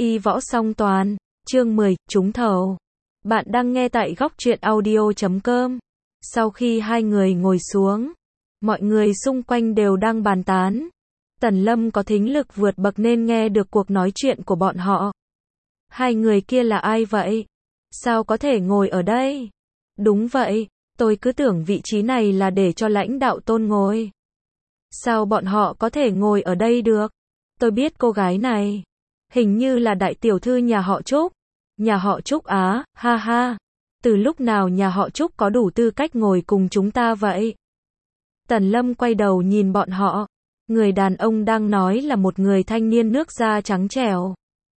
Y võ song toàn, chương 10, trúng thầu. Bạn đang nghe tại góc truyện audio.com. Sau khi hai người ngồi xuống, mọi người xung quanh đều đang bàn tán. Tần Lâm có thính lực vượt bậc nên nghe được cuộc nói chuyện của bọn họ. Hai người kia là ai vậy? Sao có thể ngồi ở đây? Đúng vậy, tôi cứ tưởng vị trí này là để cho lãnh đạo Tôn ngồi. Sao bọn họ có thể ngồi ở đây được? Tôi biết cô gái này. Hình như là đại tiểu thư nhà họ Trúc. Nhà họ Trúc á, ha ha. Từ lúc nào nhà họ Trúc có đủ tư cách ngồi cùng chúng ta vậy? Tần Lâm quay đầu nhìn bọn họ. Người đàn ông đang nói là một người thanh niên nước da trắng trẻo.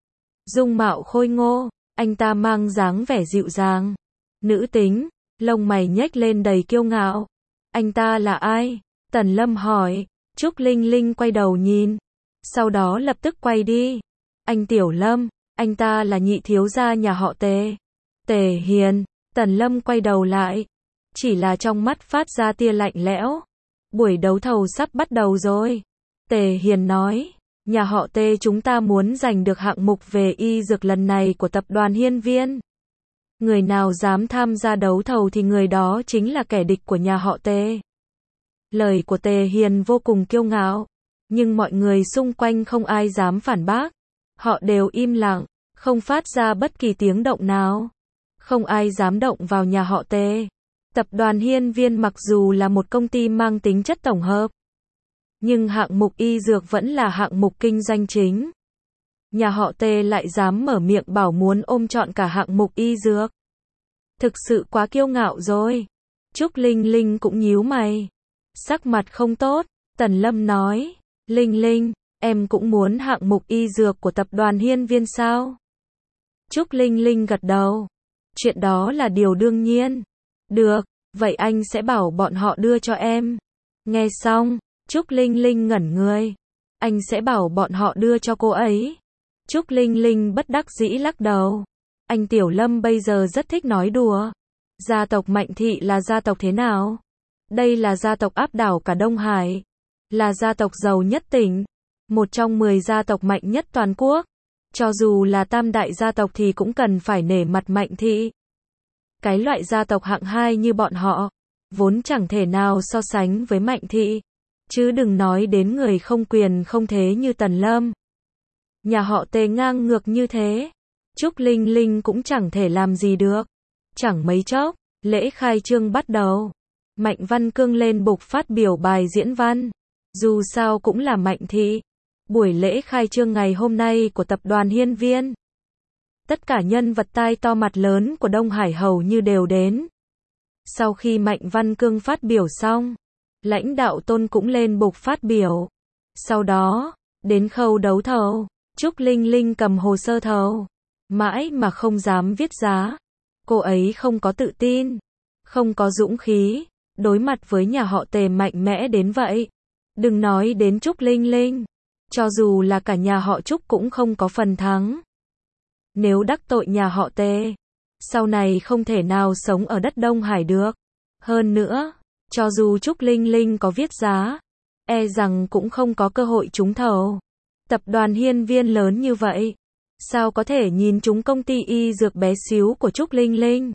Dung mạo khôi ngô, anh ta mang dáng vẻ dịu dàng. Nữ tính, lông mày nhếch lên đầy kiêu ngạo. Anh ta là ai? Tần Lâm hỏi. Trúc Linh Linh quay đầu nhìn. Sau đó lập tức quay đi. Anh Tiểu Lâm, anh ta là nhị thiếu gia nhà họ Tề. Tề Hiền. Tần Lâm quay đầu lại. Chỉ là trong mắt phát ra tia lạnh lẽo. Buổi đấu thầu sắp bắt đầu rồi. Tề Hiền nói. Nhà họ Tề chúng ta muốn giành được hạng mục về y dược lần này của tập đoàn Hiên Viên. Người nào dám tham gia đấu thầu thì người đó chính là kẻ địch của nhà họ Tề. Lời của Tề Hiền vô cùng kiêu ngạo. Nhưng mọi người xung quanh không ai dám phản bác. Họ đều im lặng, không phát ra bất kỳ tiếng động nào. Không ai dám động vào nhà họ Tề. Tập đoàn Hiên Viên mặc dù là một công ty mang tính chất tổng hợp, nhưng hạng mục y dược vẫn là hạng mục kinh doanh chính. Nhà họ Tề lại dám mở miệng bảo muốn ôm trọn cả hạng mục y dược. Thực sự quá kiêu ngạo rồi. Trúc Linh Linh cũng nhíu mày. Sắc mặt không tốt. Tần Lâm nói. Linh Linh, em cũng muốn hạng mục y dược của tập đoàn Hiên Viên sao? Trúc Linh Linh gật đầu. Chuyện đó là điều đương nhiên. Được, vậy anh sẽ bảo bọn họ đưa cho em. Nghe xong, Trúc Linh Linh ngẩn người. Anh sẽ bảo bọn họ đưa cho cô ấy. Trúc Linh Linh bất đắc dĩ lắc đầu. Anh Tiểu Lâm bây giờ rất thích nói đùa. Gia tộc Mạnh Thị là gia tộc thế nào? Đây là gia tộc áp đảo cả Đông Hải. Là gia tộc giàu nhất tỉnh. Một trong 10 gia tộc mạnh nhất toàn quốc. Cho dù là tam đại gia tộc thì cũng cần phải nể mặt Mạnh Thị. Cái loại gia tộc hạng 2 như bọn họ, vốn chẳng thể nào so sánh với Mạnh Thị. Chứ đừng nói đến người không quyền không thế như Tần Lâm. Nhà họ Tề ngang ngược như thế. Trúc Linh Linh cũng chẳng thể làm gì được. Chẳng mấy chốc, lễ khai trương bắt đầu. Mạnh Văn Cương lên bục phát biểu bài diễn văn. Dù sao cũng là Mạnh Thị. Buổi lễ khai trương ngày hôm nay của tập đoàn Hiên Viên. Tất cả nhân vật tai to mặt lớn của Đông Hải hầu như đều đến. Sau khi Mạnh Văn Cương phát biểu xong, lãnh đạo Tôn cũng lên bục phát biểu. Sau đó, đến khâu đấu thầu, Trúc Linh Linh cầm hồ sơ thầu. Mãi mà không dám viết giá. Cô ấy không có tự tin, không có dũng khí, đối mặt với nhà họ Tề mạnh mẽ đến vậy. Đừng nói đến Trúc Linh Linh. Cho dù là cả nhà họ Trúc cũng không có phần thắng. Nếu đắc tội nhà họ Tề, sau này không thể nào sống ở đất Đông Hải được. Hơn nữa, cho dù Trúc Linh Linh có viết giá, e rằng cũng không có cơ hội trúng thầu. Tập đoàn Hiên Viên lớn như vậy, sao có thể nhìn trúng công ty y dược bé xíu của Trúc Linh Linh?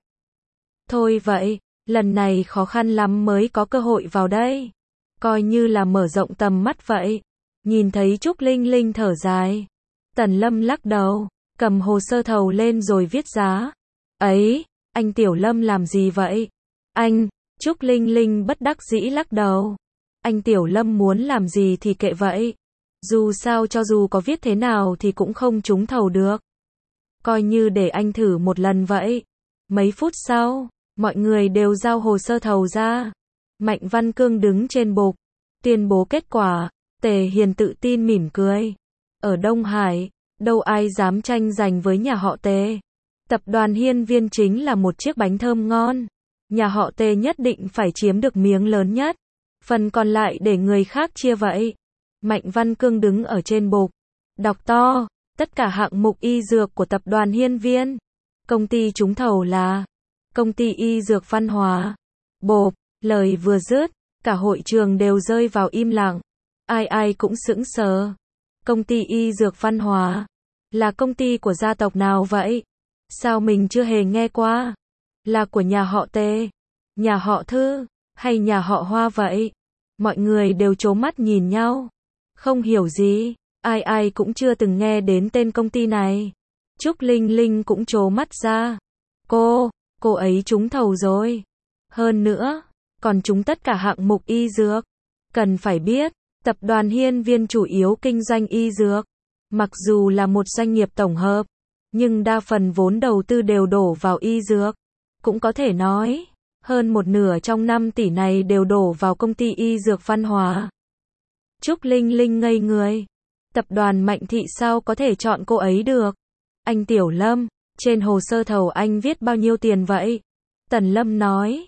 Thôi vậy, lần này khó khăn lắm mới có cơ hội vào đây. Coi như là mở rộng tầm mắt vậy. Nhìn thấy Trúc Linh Linh thở dài. Tần Lâm lắc đầu, cầm hồ sơ thầu lên rồi viết giá. Ấy, anh Tiểu Lâm làm gì vậy? Anh, Trúc Linh Linh bất đắc dĩ lắc đầu. Anh Tiểu Lâm muốn làm gì thì kệ vậy. Dù sao cho dù có viết thế nào thì cũng không trúng thầu được. Coi như để anh thử một lần vậy. Mấy phút sau, mọi người đều giao hồ sơ thầu ra. Mạnh Văn Cương đứng trên bục, tuyên bố kết quả. Tề Hiền tự tin mỉm cười. Ở Đông Hải, đâu ai dám tranh giành với nhà họ Tề. Tập đoàn Hiên Viên chính là một chiếc bánh thơm ngon. Nhà họ Tề nhất định phải chiếm được miếng lớn nhất. Phần còn lại để người khác chia vậy. Mạnh Văn Cương đứng ở trên bục, đọc to, tất cả hạng mục y dược của tập đoàn Hiên Viên. Công ty trúng thầu là Công ty Y Dược Văn Hóa. Bộp, lời vừa dứt, cả hội trường đều rơi vào im lặng. Ai ai cũng sững sờ. Công ty Y Dược Văn Hóa. Là công ty của gia tộc nào vậy? Sao mình chưa hề nghe qua? Là của nhà họ Tề, nhà họ Thư, hay nhà họ Hoa vậy? Mọi người đều trố mắt nhìn nhau. Không hiểu gì, ai ai cũng chưa từng nghe đến tên công ty này. Trúc Linh Linh cũng trố mắt ra. Cô ấy trúng thầu rồi. Hơn nữa, còn trúng tất cả hạng mục y dược. Cần phải biết, tập đoàn Hiên Viên chủ yếu kinh doanh y dược. Mặc dù là một doanh nghiệp tổng hợp, nhưng đa phần vốn đầu tư đều đổ vào y dược. Cũng có thể nói, hơn một nửa trong 5 tỷ này đều đổ vào công ty y dược Văn Hóa. Trúc Linh Linh ngây người. Tập đoàn Mạnh Thị sao có thể chọn cô ấy được? Anh Tiểu Lâm, trên hồ sơ thầu anh viết bao nhiêu tiền vậy? Tần Lâm nói,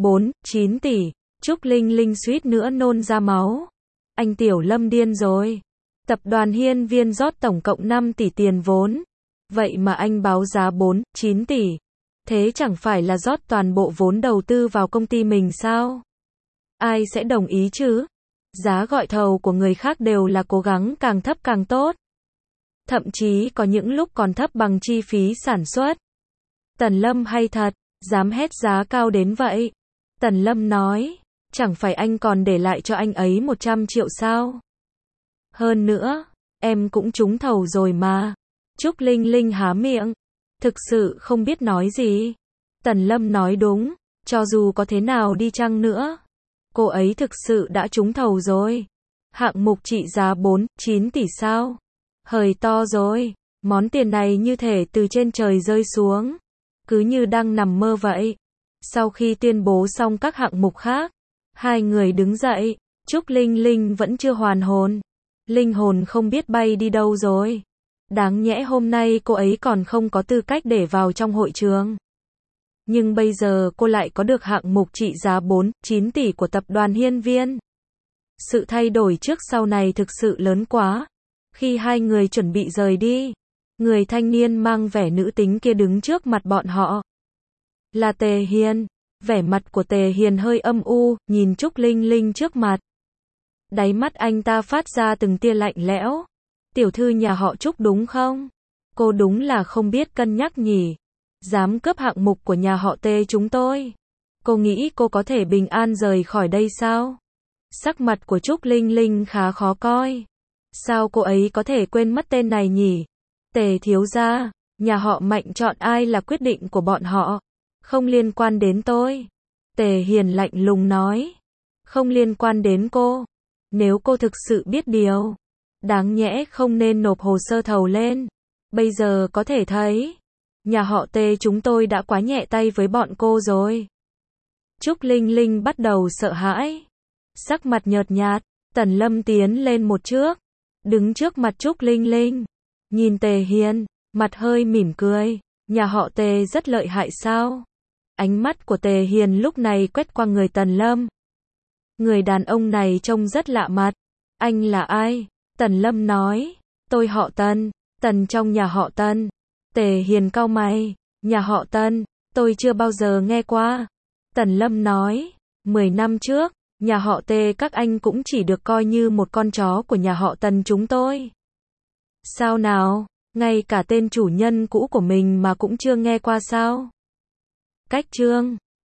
9 tỷ. Trúc Linh Linh suýt nữa nôn ra máu. Anh Tiểu Lâm điên rồi. Tập đoàn Hiên Viên rót tổng cộng 5 tỷ tiền vốn. Vậy mà anh báo giá 9 tỷ. Thế chẳng phải là rót toàn bộ vốn đầu tư vào công ty mình sao? Ai sẽ đồng ý chứ? Giá gọi thầu của người khác đều là cố gắng càng thấp càng tốt. Thậm chí có những lúc còn thấp bằng chi phí sản xuất. Tần Lâm hay thật, dám hét giá cao đến vậy. Tần Lâm nói, chẳng phải anh còn để lại cho anh ấy 100 triệu sao? Hơn nữa, em cũng trúng thầu rồi mà. Trúc Linh Linh há miệng, thực sự không biết nói gì. Tần Lâm nói đúng, cho dù có thế nào đi chăng nữa, cô ấy thực sự đã trúng thầu rồi. Hạng mục trị giá 9 tỷ sao? Hời to rồi, món tiền này như thể từ trên trời rơi xuống, cứ như đang nằm mơ vậy. Sau khi tuyên bố xong các hạng mục khác, hai người đứng dậy. Trúc Linh Linh vẫn chưa hoàn hồn. Linh hồn không biết bay đi đâu rồi. Đáng nhẽ hôm nay cô ấy còn không có tư cách để vào trong hội trường. Nhưng bây giờ cô lại có được hạng mục trị giá 9 tỷ của tập đoàn Hiên Viên. Sự thay đổi trước sau này thực sự lớn quá. Khi hai người chuẩn bị rời đi, người thanh niên mang vẻ nữ tính kia đứng trước mặt bọn họ. Là Tề Hiền. Vẻ mặt của Tề Hiền hơi âm u, nhìn Trúc Linh Linh trước mặt. Đáy mắt anh ta phát ra từng tia lạnh lẽo. Tiểu thư nhà họ Trúc đúng không? Cô đúng là không biết cân nhắc nhỉ. Dám cướp hạng mục của nhà họ Tề chúng tôi. Cô nghĩ cô có thể bình an rời khỏi đây sao? Sắc mặt của Trúc Linh Linh khá khó coi. Sao cô ấy có thể quên mất tên này nhỉ? Tề thiếu gia, nhà họ Mạnh chọn ai là quyết định của bọn họ. Không liên quan đến tôi. Tề Hiền lạnh lùng nói. Không liên quan đến cô. Nếu cô thực sự biết điều, đáng nhẽ không nên nộp hồ sơ thầu lên. Bây giờ có thể thấy, nhà họ Tề chúng tôi đã quá nhẹ tay với bọn cô rồi. Trúc Linh Linh bắt đầu sợ hãi. Sắc mặt nhợt nhạt, Tần Lâm tiến lên một trước, đứng trước mặt Trúc Linh Linh. Nhìn Tề Hiền, mặt hơi mỉm cười. Nhà họ Tề rất lợi hại sao? Ánh mắt của Tề Hiền lúc này quét qua người Tần Lâm. Người đàn ông này trông rất lạ mặt. Anh là ai? Tần Lâm nói. Tôi họ Tần. Tần trong nhà họ Tần. Tề Hiền cau mày. Nhà họ Tần, tôi chưa bao giờ nghe qua. Tần Lâm nói. 10 năm trước, nhà họ Tề các anh cũng chỉ được coi như một con chó của nhà họ Tần chúng tôi. Sao nào? Ngay cả tên chủ nhân cũ của mình mà cũng chưa nghe qua sao? Cách chương